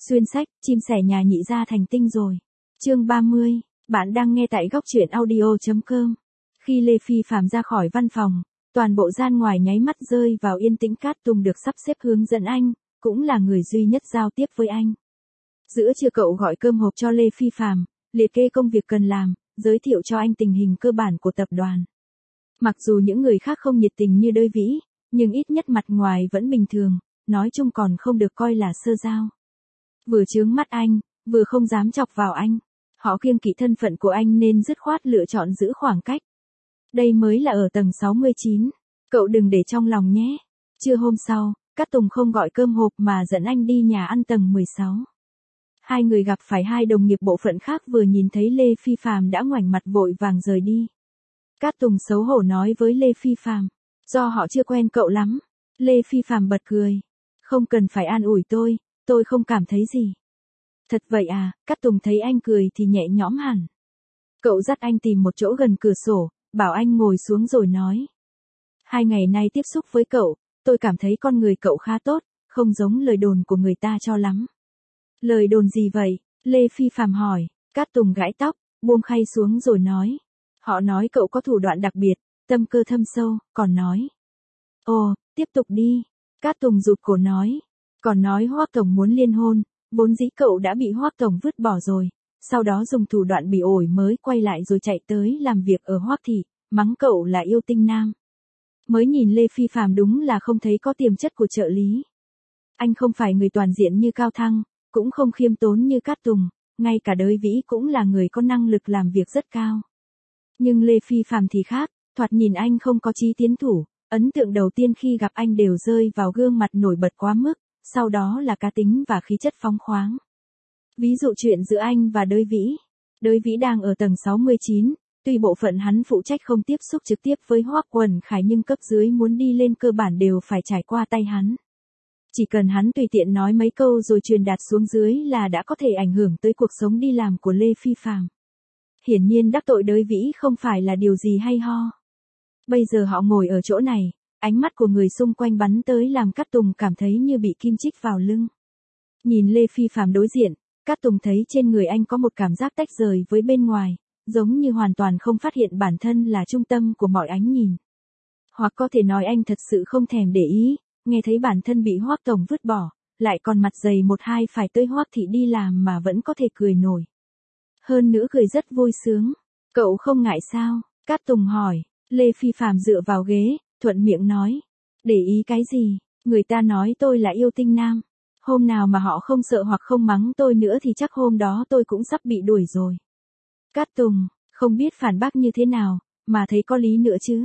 Xuyên sách, chim sẻ nhà nhị gia thành tinh rồi. Chương 30, bạn đang nghe tại góc truyện audio.com. Khi Lê Phi Phạm ra khỏi văn phòng, toàn bộ gian ngoài nháy mắt rơi vào yên tĩnh. Cát Tùng được sắp xếp hướng dẫn anh, cũng là người duy nhất giao tiếp với anh. Giữa trưa cậu gọi cơm hộp cho Lê Phi Phạm, liệt kê công việc cần làm, giới thiệu cho anh tình hình cơ bản của tập đoàn. Mặc dù những người khác không nhiệt tình như Đới Vĩ, nhưng ít nhất mặt ngoài vẫn bình thường, nói chung còn không được coi là sơ giao. Vừa chướng mắt anh, vừa không dám chọc vào anh. Họ kiêng kỵ thân phận của anh nên dứt khoát lựa chọn giữ khoảng cách. Đây mới là ở tầng 69. Cậu đừng để trong lòng nhé. Trưa hôm sau, Cát Tùng không gọi cơm hộp mà dẫn anh đi nhà ăn tầng 16. Hai người gặp phải hai đồng nghiệp bộ phận khác, vừa nhìn thấy Lê Phi Phạm đã ngoảnh mặt vội vàng rời đi. Cát Tùng xấu hổ nói với Lê Phi Phạm, do họ chưa quen cậu lắm. Lê Phi Phạm bật cười. Không cần phải an ủi tôi không cảm thấy gì. Thật vậy à? Cát Tùng thấy anh cười thì nhẹ nhõm hẳn. Cậu dắt anh tìm một chỗ gần cửa sổ, bảo anh ngồi xuống rồi nói. 2 ngày nay tiếp xúc với cậu, tôi cảm thấy con người cậu khá tốt, không giống lời đồn của người ta cho lắm. Lời đồn gì vậy? Lê Phi Phạm hỏi. Cát Tùng gãi tóc, buông khay xuống rồi nói. Họ nói cậu có thủ đoạn đặc biệt, tâm cơ thâm sâu, còn nói. Ồ, tiếp tục đi. Cát Tùng rụt cổ nói. Còn nói Hoắc Tổng muốn liên hôn, vốn dĩ cậu đã bị Hoắc Tổng vứt bỏ rồi, sau đó dùng thủ đoạn bị ổi mới quay lại rồi chạy tới làm việc ở Hoắc thị, mắng cậu là yêu tinh nam. Mới nhìn Lê Phi Phạm đúng là không thấy có tiềm chất của trợ lý. Anh không phải người toàn diện như Cao Thăng, cũng không khiêm tốn như Cát Tùng, ngay cả Đới Vĩ cũng là người có năng lực làm việc rất cao. Nhưng Lê Phi Phạm thì khác, thoạt nhìn anh không có chí tiến thủ, ấn tượng đầu tiên khi gặp anh đều rơi vào gương mặt nổi bật quá mức, sau đó là cá tính và khí chất phóng khoáng. Ví dụ chuyện giữa anh và Đới Vĩ. Đới Vĩ đang ở tầng 69, tuy bộ phận hắn phụ trách không tiếp xúc trực tiếp với Hoắc Quần Khải nhưng cấp dưới muốn đi lên cơ bản đều phải trải qua tay hắn. Chỉ cần hắn tùy tiện nói mấy câu rồi truyền đạt xuống dưới là đã có thể ảnh hưởng tới cuộc sống đi làm của Lê Phi Phạm. Hiển nhiên đắc tội Đới Vĩ không phải là điều gì hay ho. Bây giờ họ ngồi ở chỗ này, ánh mắt của người xung quanh bắn tới làm Cát Tùng cảm thấy như bị kim chích vào lưng. Nhìn Lê Phi Phạm đối diện, Cát Tùng thấy trên người anh có một cảm giác tách rời với bên ngoài, giống như hoàn toàn không phát hiện bản thân là trung tâm của mọi ánh nhìn. Hoặc có thể nói anh thật sự không thèm để ý, nghe thấy bản thân bị Hoắc Tổng vứt bỏ, lại còn mặt dày một hai phải tới Hoắc thị đi làm mà vẫn có thể cười nổi. Hơn nữa cười rất vui sướng. Cậu không ngại sao? Cát Tùng hỏi. Lê Phi Phạm dựa vào ghế, thuận miệng nói. Để ý cái gì? Người ta nói tôi là yêu tinh nam. Hôm nào mà họ không sợ hoặc không mắng tôi nữa thì chắc hôm đó tôi cũng sắp bị đuổi rồi. Cát Tùng, không biết phản bác như thế nào, mà thấy có lý nữa chứ.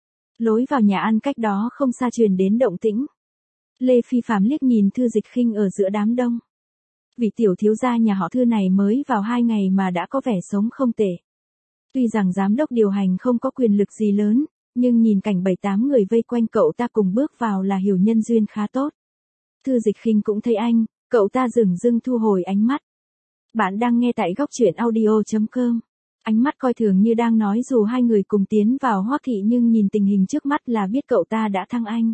Lối vào nhà ăn cách đó không xa truyền đến động tĩnh. Lê Phi Phạm liếc nhìn Thư Dịch Khinh ở giữa đám đông. Vị tiểu thiếu gia nhà họ Thư này mới vào 2 ngày mà đã có vẻ sống không tệ. Tuy rằng giám đốc điều hành không có quyền lực gì lớn, nhưng nhìn cảnh 7-8 người vây quanh cậu ta cùng bước vào là hiểu nhân duyên khá tốt. Thư Dịch Khinh cũng thấy anh, cậu ta dửng dưng thu hồi ánh mắt. Bạn đang nghe tại góc truyện audio.com. Ánh mắt coi thường như đang nói dù hai người cùng tiến vào Hoắc thị nhưng nhìn tình hình trước mắt là biết cậu ta đã thăng anh.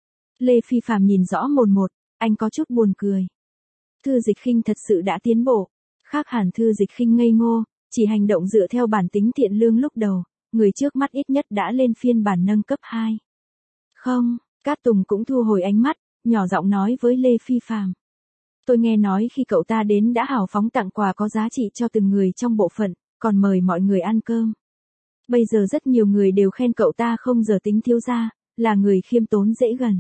Lê Phi Phạm nhìn rõ mồn một, anh có chút buồn cười. Thư Dịch Khinh thật sự đã tiến bộ. Khác hẳn Thư Dịch Khinh ngây ngô, chỉ hành động dựa theo bản tính thiện lương lúc đầu, người trước mắt ít nhất đã lên phiên bản nâng cấp 2. Không, Cát Tùng cũng thu hồi ánh mắt, nhỏ giọng nói với Lê Phi Phạm. Tôi nghe nói khi cậu ta đến đã hào phóng tặng quà có giá trị cho từng người trong bộ phận, còn mời mọi người ăn cơm. Bây giờ rất nhiều người đều khen cậu ta không giờ tính thiếu gia, là người khiêm tốn dễ gần.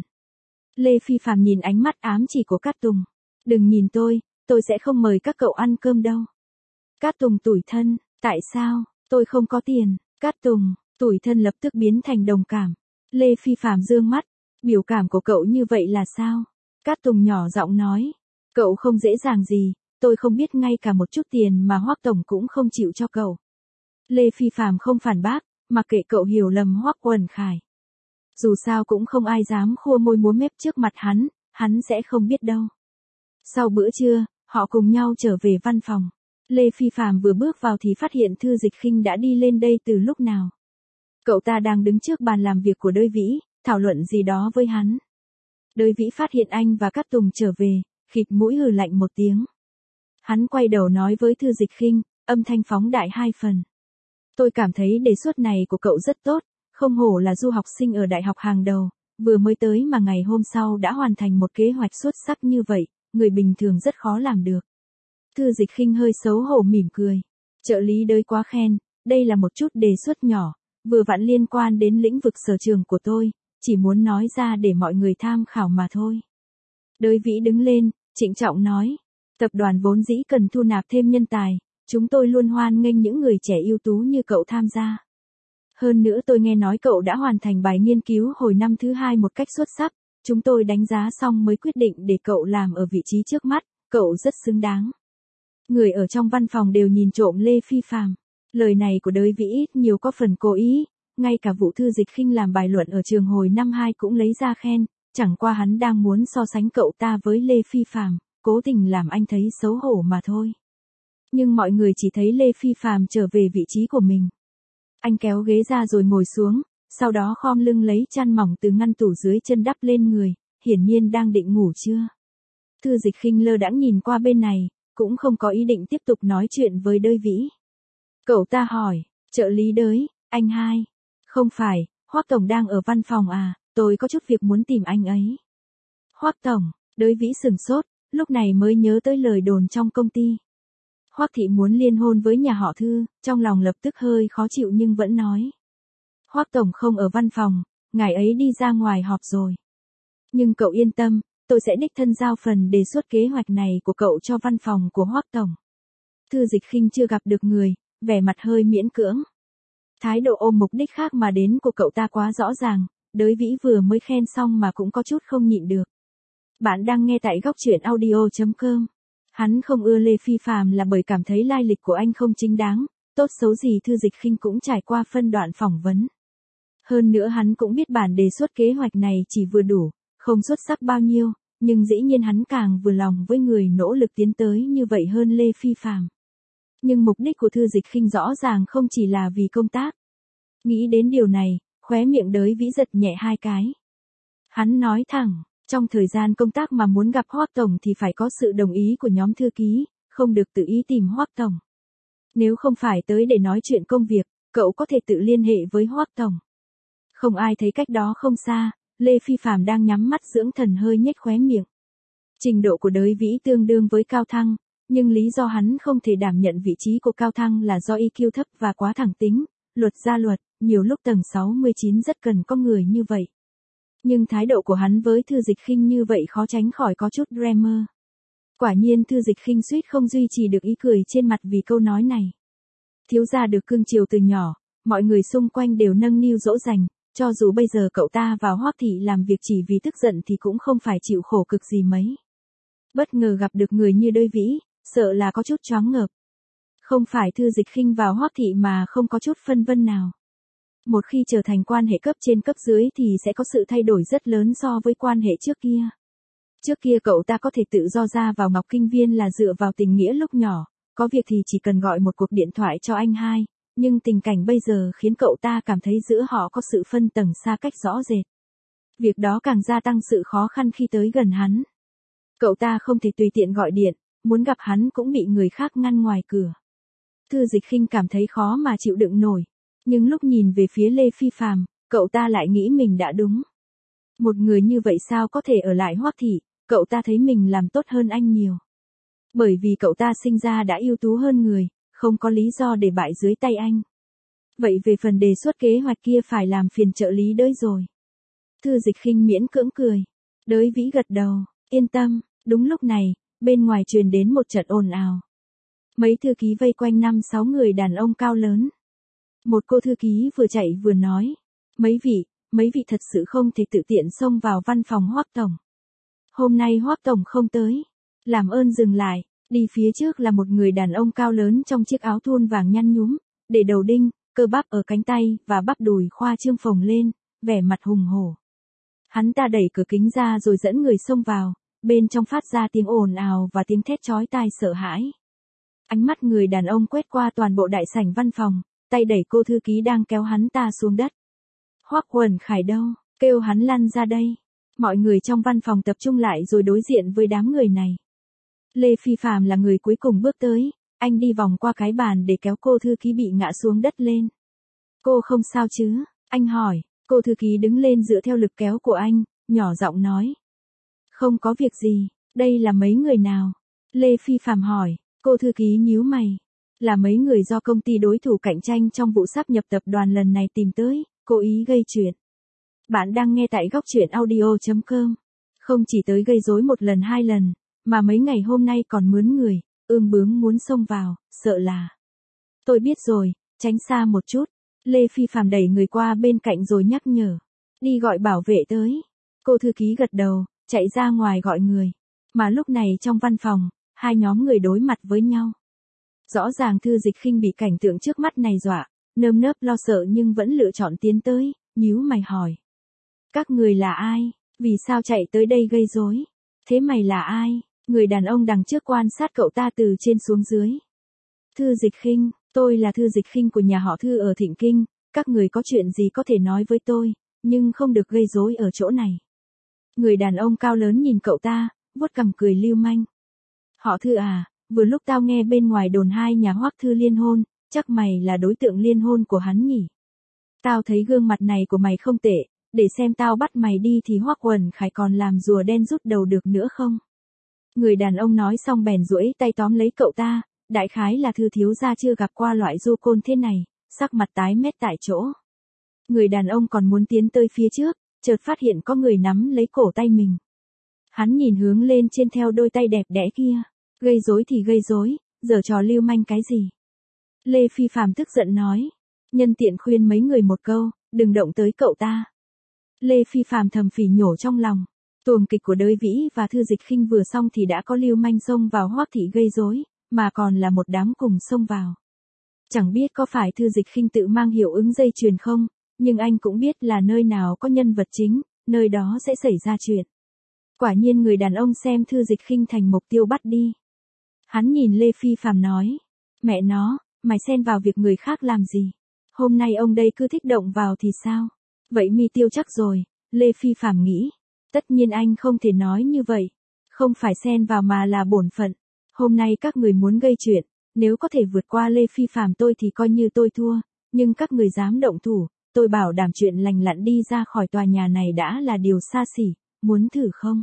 Lê Phi Phạm nhìn ánh mắt ám chỉ của Cát Tùng. Đừng nhìn tôi sẽ không mời các cậu ăn cơm đâu. Cát Tùng tủi thân, tại sao, tôi không có tiền. Cát Tùng, tủi thân lập tức biến thành đồng cảm. Lê Phi Phạm dương mắt, biểu cảm của cậu như vậy là sao? Cát Tùng nhỏ giọng nói, cậu không dễ dàng gì, tôi không biết ngay cả một chút tiền mà Hoắc Tổng cũng không chịu cho cậu. Lê Phi Phạm không phản bác, mặc kệ cậu hiểu lầm Hoắc Quần Khải. Dù sao cũng không ai dám khua môi múa mép trước mặt hắn sẽ không biết đâu. Sau bữa trưa, họ cùng nhau trở về văn phòng. Lê Phi Phạm vừa bước vào thì phát hiện Thư Dịch Khinh đã đi lên đây từ lúc nào. Cậu ta đang đứng trước bàn làm việc của Đới Vĩ, thảo luận gì đó với hắn. Đới Vĩ phát hiện anh và Cát Tùng trở về, khịt mũi hừ lạnh một tiếng. Hắn quay đầu nói với Thư Dịch Khinh, âm thanh phóng đại 2 phần. Tôi cảm thấy đề xuất này của cậu rất tốt, không hổ là du học sinh ở đại học hàng đầu, vừa mới tới mà ngày hôm sau đã hoàn thành một kế hoạch xuất sắc như vậy, người bình thường rất khó làm được. Thư Dịch Khinh hơi xấu hổ mỉm cười. Trợ lý đới quá khen, đây là một chút đề xuất nhỏ, vừa vặn liên quan đến lĩnh vực sở trường của tôi, chỉ muốn nói ra để mọi người tham khảo mà thôi. Đới Vĩ đứng lên, trịnh trọng nói, tập đoàn vốn dĩ cần thu nạp thêm nhân tài, chúng tôi luôn hoan nghênh những người trẻ ưu tú như cậu tham gia. Hơn nữa tôi nghe nói cậu đã hoàn thành bài nghiên cứu hồi năm thứ 2 một cách xuất sắc, chúng tôi đánh giá xong mới quyết định để cậu làm ở vị trí trước mắt, cậu rất xứng đáng. Người ở trong văn phòng đều nhìn trộm Lê Phi Phàm. Lời này của Đới Vĩ ít nhiều có phần cố ý, ngay cả vụ Thư Dịch Khinh làm bài luận ở trường hồi năm 2 cũng lấy ra khen, chẳng qua hắn đang muốn so sánh cậu ta với Lê Phi Phàm, cố tình làm anh thấy xấu hổ mà thôi. Nhưng mọi người chỉ thấy Lê Phi Phàm trở về vị trí của mình. Anh kéo ghế ra rồi ngồi xuống, sau đó khom lưng lấy chăn mỏng từ ngăn tủ dưới chân đắp lên người, hiển nhiên đang định ngủ chưa. Thư Dịch Khinh lơ đãng nhìn qua bên này, cũng không có ý định tiếp tục nói chuyện với Đới Vĩ. Cậu ta hỏi, trợ lý Đới, anh hai. Không phải, Hoắc tổng đang ở văn phòng à, tôi có chút việc muốn tìm anh ấy. Hoắc tổng, Đới Vĩ sửng sốt, lúc này mới nhớ tới lời đồn trong công ty. Hoắc thị muốn liên hôn với nhà họ Thư, trong lòng lập tức hơi khó chịu nhưng vẫn nói. Hoắc tổng không ở văn phòng, ngài ấy đi ra ngoài họp rồi. Nhưng cậu yên tâm, tôi sẽ đích thân giao phần đề xuất kế hoạch này của cậu cho văn phòng của Hoắc tổng. Thư Dịch Khinh chưa gặp được người, vẻ mặt hơi miễn cưỡng. Thái độ ôm mục đích khác mà đến của cậu ta quá rõ ràng, Đới Vĩ vừa mới khen xong mà cũng có chút không nhịn được. Bạn đang nghe tại góc truyện audio.com. Hắn không ưa Lê Phi Phàm là bởi cảm thấy lai lịch của anh không chính đáng, tốt xấu gì Thư Dịch Khinh cũng trải qua phân đoạn phỏng vấn. Hơn nữa hắn cũng biết bản đề xuất kế hoạch này chỉ vừa đủ, không xuất sắc bao nhiêu, nhưng dĩ nhiên hắn càng vừa lòng với người nỗ lực tiến tới như vậy hơn Lê Phi Phàm. Nhưng mục đích của Thư Dịch Khinh rõ ràng không chỉ là vì công tác. Nghĩ đến điều này, khóe miệng Đới Vĩ giật nhẹ 2 cái. Hắn nói thẳng, trong thời gian công tác mà muốn gặp Hoắc tổng thì phải có sự đồng ý của nhóm thư ký, không được tự ý tìm Hoắc tổng. Nếu không phải tới để nói chuyện công việc, cậu có thể tự liên hệ với Hoắc tổng. Không ai thấy cách đó không xa, Lê Phi Phàm đang nhắm mắt dưỡng thần hơi nhếch khóe miệng. Trình độ của Đới Vĩ tương đương với Cao Thăng, nhưng lý do hắn không thể đảm nhận vị trí của Cao Thăng là do EQ thấp và quá thẳng tính, luật ra luật, nhiều lúc tầng 69 rất cần có người như vậy. Nhưng thái độ của hắn với Thư Dịch Khinh như vậy khó tránh khỏi có chút dreamer. Quả nhiên Thư Dịch Khinh suýt không duy trì được ý cười trên mặt vì câu nói này. Thiếu gia được cưng chiều từ nhỏ, mọi người xung quanh đều nâng niu dỗ dành, cho dù bây giờ cậu ta vào Hoắc thị làm việc chỉ vì tức giận thì cũng không phải chịu khổ cực gì mấy. Bất ngờ gặp được người như Đới Vĩ, sợ là có chút choáng ngợp. Không phải Thư Dịch Khinh vào Hoắc thị mà không có chút phân vân nào. Một khi trở thành quan hệ cấp trên cấp dưới thì sẽ có sự thay đổi rất lớn so với quan hệ trước kia. Trước kia cậu ta có thể tự do ra vào Ngọc Kinh Viên là dựa vào tình nghĩa lúc nhỏ, có việc thì chỉ cần gọi một cuộc điện thoại cho anh hai, nhưng tình cảnh bây giờ khiến cậu ta cảm thấy giữa họ có sự phân tầng xa cách rõ rệt. Việc đó càng gia tăng sự khó khăn khi tới gần hắn. Cậu ta không thể tùy tiện gọi điện, muốn gặp hắn cũng bị người khác ngăn ngoài cửa. Thư Dịch Khinh cảm thấy khó mà chịu đựng nổi, nhưng lúc nhìn về phía Lê Phi Phàm, cậu ta lại nghĩ mình đã đúng. Một người như vậy sao có thể ở lại Hoắc thị, cậu ta thấy mình làm tốt hơn anh nhiều. Bởi vì cậu ta sinh ra đã ưu tú hơn người, không có lý do để bại dưới tay anh. Vậy về phần đề xuất kế hoạch kia phải làm phiền trợ lý Đới rồi. Thư Dịch Khinh miễn cưỡng cười. Đới Vĩ gật đầu, yên tâm. Đúng lúc này, bên ngoài truyền đến một trận ồn ào. Mấy thư ký vây quanh 5-6 người đàn ông cao lớn. Một cô thư ký vừa chạy vừa nói. Mấy vị thật sự không thể tự tiện xông vào văn phòng Hoắc tổng. Hôm nay Hoắc tổng không tới. Làm ơn dừng lại, đi phía trước là một người đàn ông cao lớn trong chiếc áo thun vàng nhăn nhúm, để đầu đinh, cơ bắp ở cánh tay và bắp đùi khoa trương phồng lên, vẻ mặt hùng hổ. Hắn ta đẩy cửa kính ra rồi dẫn người xông vào, bên trong phát ra tiếng ồn ào và tiếng thét chói tai sợ hãi. Ánh mắt người đàn ông quét qua toàn bộ đại sảnh văn phòng, tay đẩy cô thư ký đang kéo hắn ta xuống đất. Hoắc Quần Khải đâu, kêu hắn lăn ra đây. Mọi người trong văn phòng tập trung lại rồi đối diện với đám người này. Lê Phi Phạm là người cuối cùng bước tới, anh đi vòng qua cái bàn để kéo cô thư ký bị ngã xuống đất lên. Cô không sao chứ? Anh hỏi, cô thư ký đứng lên dựa theo lực kéo của anh, nhỏ giọng nói. Không có việc gì, đây là mấy người nào? Lê Phi Phạm hỏi, cô thư ký nhíu mày. Là mấy người do công ty đối thủ cạnh tranh trong vụ sáp nhập tập đoàn lần này tìm tới, cố ý gây chuyện. Bạn đang nghe tại góc truyện audio.com. Không chỉ tới gây rối một lần hai lần, mà mấy ngày hôm nay còn mướn người, ương bướng muốn xông vào, sợ là. Tôi biết rồi, tránh xa một chút. Lê Phi Phạm đẩy người qua bên cạnh rồi nhắc nhở. Đi gọi bảo vệ tới. Cô thư ký gật đầu, chạy ra ngoài gọi người. Mà lúc này trong văn phòng, hai nhóm người đối mặt với nhau. Rõ ràng Thư Dịch Khinh bị cảnh tượng trước mắt này dọa, nơm nớp lo sợ nhưng vẫn lựa chọn tiến tới, nhíu mày hỏi. Các người là ai? Vì sao chạy tới đây gây rối? Thế mày là ai? Người đàn ông đằng trước quan sát cậu ta từ trên xuống dưới. Thư Dịch Khinh, tôi là Thư Dịch Khinh của nhà họ Thư ở Thịnh Kinh, các người có chuyện gì có thể nói với tôi, nhưng không được gây rối ở chỗ này. Người đàn ông cao lớn nhìn cậu ta, vuốt cằm cười lưu manh. Họ Thư à, vừa lúc tao nghe bên ngoài đồn hai nhà Hoắc Thư liên hôn, chắc mày là đối tượng liên hôn của hắn nhỉ? Tao thấy gương mặt này của mày không tệ, để xem tao bắt mày đi thì Hoắc Uẩn Khải còn làm rùa đen rút đầu được nữa không? Người đàn ông nói xong bèn duỗi tay tóm lấy cậu ta, đại khái là Thư thiếu gia chưa gặp qua loại du côn thế này, sắc mặt tái mét tại chỗ. Người đàn ông còn muốn tiến tới phía trước, chợt phát hiện có người nắm lấy cổ tay mình. Hắn nhìn hướng lên trên theo đôi tay đẹp đẽ kia, gây rối thì gây rối, giở trò lưu manh cái gì? Lê Phi Phạm tức giận nói, nhân tiện khuyên mấy người một câu, đừng động tới cậu ta. Lê Phi Phạm thầm phỉ nhổ trong lòng, tuồng kịch của Đới Vĩ và Thư Dịch Khinh vừa xong thì đã có lưu manh xông vào Hoắc thị gây rối, mà còn là một đám cùng xông vào. Chẳng biết có phải Thư Dịch Khinh tự mang hiệu ứng dây chuyền không, nhưng anh cũng biết là nơi nào có nhân vật chính, nơi đó sẽ xảy ra chuyện. Quả nhiên người đàn ông xem Thư Dịch Khinh thành mục tiêu bắt đi. Hắn nhìn Lê Phi Phạm nói, mẹ nó, mày xen vào việc người khác làm gì? Hôm nay ông đây cứ thích động vào thì sao? Vậy mi tiêu chắc rồi, Lê Phi Phạm nghĩ. Tất nhiên anh không thể nói như vậy. Không phải xen vào mà là bổn phận. Hôm nay các người muốn gây chuyện, nếu có thể vượt qua Lê Phi Phạm tôi thì coi như tôi thua, nhưng các người dám động thủ, tôi bảo đảm chuyện lành lặn đi ra khỏi tòa nhà này đã là điều xa xỉ, muốn thử không?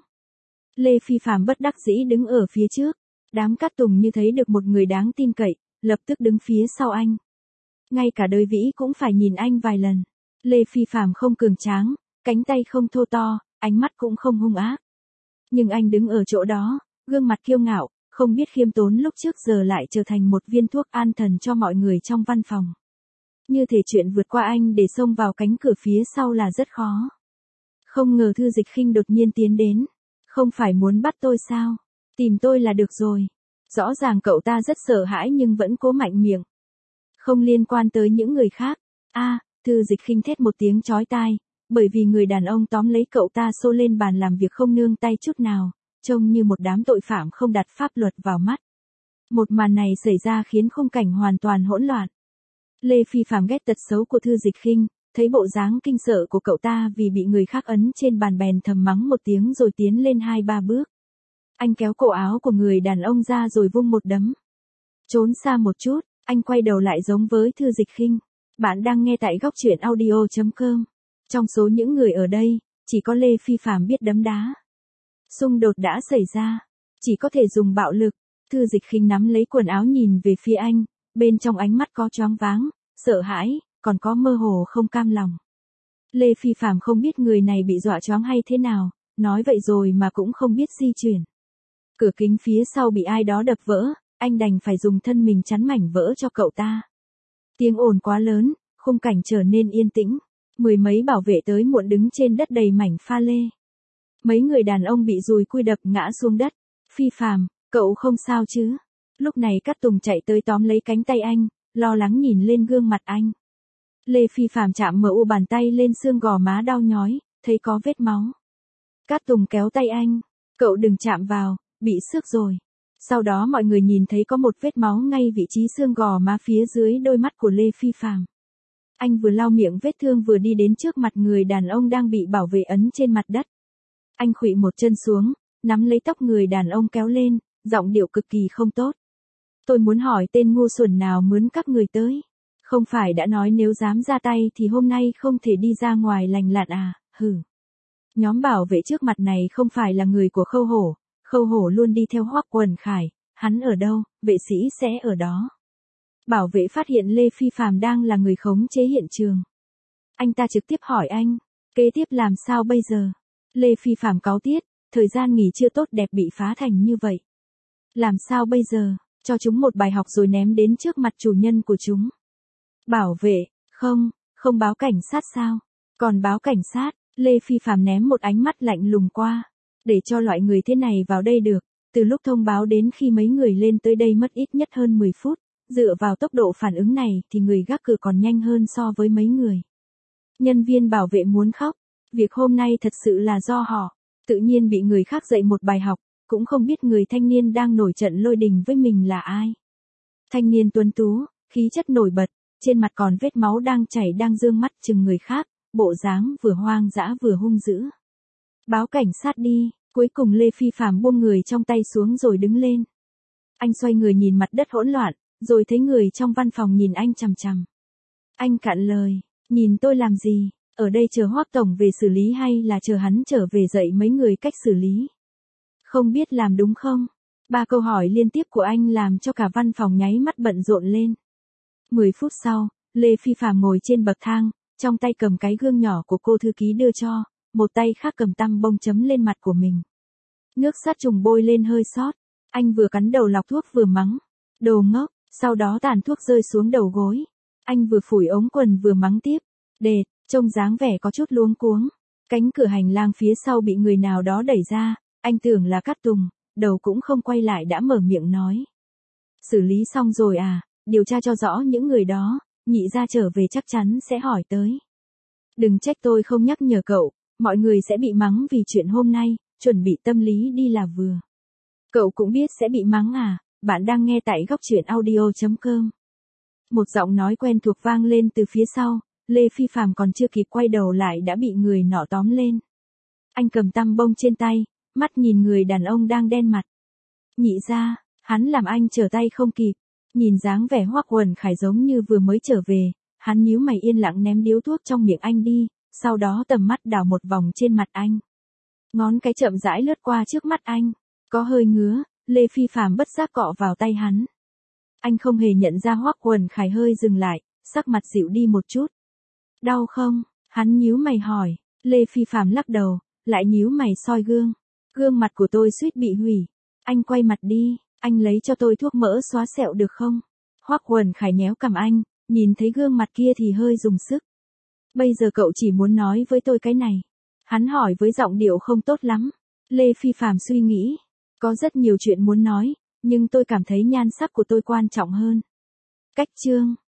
Lê Phi Phạm bất đắc dĩ đứng ở phía trước, đám Cát Tùng như thấy được một người đáng tin cậy, lập tức đứng phía sau anh. Ngay cả Đới Vĩ cũng phải nhìn anh vài lần. Lê Phi Phạm không cường tráng, cánh tay không thô to, ánh mắt cũng không hung ác. Nhưng anh đứng ở chỗ đó, gương mặt kiêu ngạo, không biết khiêm tốn lúc trước giờ lại trở thành một viên thuốc an thần cho mọi người trong văn phòng. Như thể chuyện vượt qua anh để xông vào cánh cửa phía sau là rất khó. Không ngờ Thư Dịch Khinh đột nhiên tiến đến. Không phải muốn bắt tôi sao? Tìm tôi là được rồi. Rõ ràng cậu ta rất sợ hãi nhưng vẫn cố mạnh miệng. Không liên quan tới những người khác. Thư Dịch Khinh thét một tiếng chói tai, bởi vì người đàn ông tóm lấy cậu ta xô lên bàn làm việc không nương tay chút nào, trông như một đám tội phạm không đặt pháp luật vào mắt. Một màn này xảy ra khiến khung cảnh hoàn toàn hỗn loạn. Lê Phi Phạm ghét tật xấu của Thư Dịch Khinh, thấy bộ dáng kinh sợ của cậu ta vì bị người khác ấn trên bàn bèn thầm mắng một tiếng rồi tiến lên 2-3 bước. Anh kéo cổ áo của người đàn ông ra rồi vung một đấm. Trốn xa một chút, anh quay đầu lại giống với Thư Dịch Khinh. Bạn đang nghe tại góc truyện audio.com. Trong số những người ở đây, chỉ có Lê Phi Phạm biết đấm đá. Xung đột đã xảy ra, chỉ có thể dùng bạo lực. Thư Dịch Khinh nắm lấy quần áo nhìn về phía anh, bên trong ánh mắt có choáng váng, sợ hãi, còn có mơ hồ không cam lòng. Lê Phi Phạm không biết người này bị dọa choáng hay thế nào, nói vậy rồi mà cũng không biết di chuyển. Cửa kính phía sau bị ai đó đập vỡ, anh đành phải dùng thân mình chắn mảnh vỡ cho cậu ta. Tiếng ồn quá lớn, khung cảnh trở nên yên tĩnh. Mười mấy bảo vệ tới muộn đứng trên đất đầy mảnh pha lê. Mấy người đàn ông bị dùi cui đập ngã xuống đất. Phi Phạm, cậu không sao chứ? Lúc này Cát Tùng chạy tới tóm lấy cánh tay anh, lo lắng nhìn lên gương mặt anh. Lê Phi Phạm chạm MU bàn tay lên xương gò má đau nhói, thấy có vết máu. Cát Tùng kéo tay anh, cậu đừng chạm vào, bị xước rồi. Sau đó mọi người nhìn thấy có một vết máu ngay vị trí xương gò má phía dưới đôi mắt của Lê Phi Phạm. Anh vừa lau miệng vết thương vừa đi đến trước mặt người đàn ông đang bị bảo vệ ấn trên mặt đất. Anh khuỵu một chân xuống, nắm lấy tóc người đàn ông kéo lên, giọng điệu cực kỳ không tốt. Tôi muốn hỏi tên ngu xuẩn nào mướn các người tới. Không phải đã nói nếu dám ra tay thì hôm nay không thể đi ra ngoài lành lặn à, hừ. Nhóm bảo vệ trước mặt này không phải là người của Khâu Hổ luôn đi theo Hoắc Quần Khải, hắn ở đâu, vệ sĩ sẽ ở đó. Bảo vệ phát hiện Lê Phi Phạm đang là người khống chế hiện trường. Anh ta trực tiếp hỏi anh, kế tiếp làm sao bây giờ? Lê Phi Phạm cáu tiết, thời gian nghỉ chưa tốt đẹp bị phá thành như vậy. Làm sao bây giờ, cho chúng một bài học rồi ném đến trước mặt chủ nhân của chúng. Bảo vệ, không báo cảnh sát sao? Còn báo cảnh sát, Lê Phi Phạm ném một ánh mắt lạnh lùng qua. Để cho loại người thế này vào đây được, từ lúc thông báo đến khi mấy người lên tới đây mất ít nhất hơn 10 phút, dựa vào tốc độ phản ứng này thì người gác cửa còn nhanh hơn so với mấy người. Nhân viên bảo vệ muốn khóc, việc hôm nay thật sự là do họ, tự nhiên bị người khác dạy một bài học, cũng không biết người thanh niên đang nổi trận lôi đình với mình là ai. Thanh niên tuấn tú, khí chất nổi bật, trên mặt còn vết máu đang chảy đang dương mắt chừng người khác, bộ dáng vừa hoang dã vừa hung dữ. Báo cảnh sát đi, cuối cùng Lê Phi Phạm buông người trong tay xuống rồi đứng lên. Anh xoay người nhìn mặt đất hỗn loạn, rồi thấy người trong văn phòng nhìn anh chằm chằm. Anh cạn lời, nhìn tôi làm gì, ở đây chờ Hoắc tổng về xử lý hay là chờ hắn trở về dạy mấy người cách xử lý? Không biết làm đúng không? 3 câu hỏi liên tiếp của anh làm cho cả văn phòng nháy mắt bận rộn lên. 10 phút sau, Lê Phi Phạm ngồi trên bậc thang, trong tay cầm cái gương nhỏ của cô thư ký đưa cho, một tay khác cầm tăm bông chấm lên mặt của mình. Nước sát trùng bôi lên hơi sót, anh vừa cắn đầu lọc thuốc vừa mắng. Đồ ngốc, sau đó tàn thuốc rơi xuống đầu gối. Anh vừa phủi ống quần vừa mắng tiếp. Đệt, trông dáng vẻ có chút luống cuống. Cánh cửa hành lang phía sau bị người nào đó đẩy ra, anh tưởng là Cát Tùng, đầu cũng không quay lại đã mở miệng nói. Xử lý xong rồi à, điều tra cho rõ những người đó, nhị gia trở về chắc chắn sẽ hỏi tới. Đừng trách tôi không nhắc nhở cậu, mọi người sẽ bị mắng vì chuyện hôm nay, chuẩn bị tâm lý đi là vừa. Cậu cũng biết sẽ bị mắng à, bạn đang nghe tại góc truyện audio.com. Một giọng nói quen thuộc vang lên từ phía sau, Lê Phi Phạm còn chưa kịp quay đầu lại đã bị người nọ tóm lên. Anh cầm tăm bông trên tay, mắt nhìn người đàn ông đang đen mặt. Nhị gia, hắn làm anh trở tay không kịp, nhìn dáng vẻ Hoắc Quần Khải giống như vừa mới trở về, hắn nhíu mày yên lặng ném điếu thuốc trong miệng anh đi, sau đó tầm mắt đảo một vòng trên mặt anh. Ngón cái chậm rãi lướt qua trước mắt anh, có hơi ngứa, Lê Phi Phạm bất giác cọ vào tay hắn. Anh không hề nhận ra Hoắc Quần Khải hơi dừng lại, sắc mặt dịu đi một chút. Đau không? Hắn nhíu mày hỏi, Lê Phi Phạm lắc đầu, lại nhíu mày soi gương. Gương mặt của tôi suýt bị hủy. Anh quay mặt đi, anh lấy cho tôi thuốc mỡ xóa sẹo được không? Hoắc Quần Khải nhéo cằm anh, nhìn thấy gương mặt kia thì hơi dùng sức. Bây giờ cậu chỉ muốn nói với tôi cái này. Hắn hỏi với giọng điệu không tốt lắm. Lê Phi Phạm suy nghĩ, có rất nhiều chuyện muốn nói, nhưng tôi cảm thấy nhan sắc của tôi quan trọng hơn. Cách chương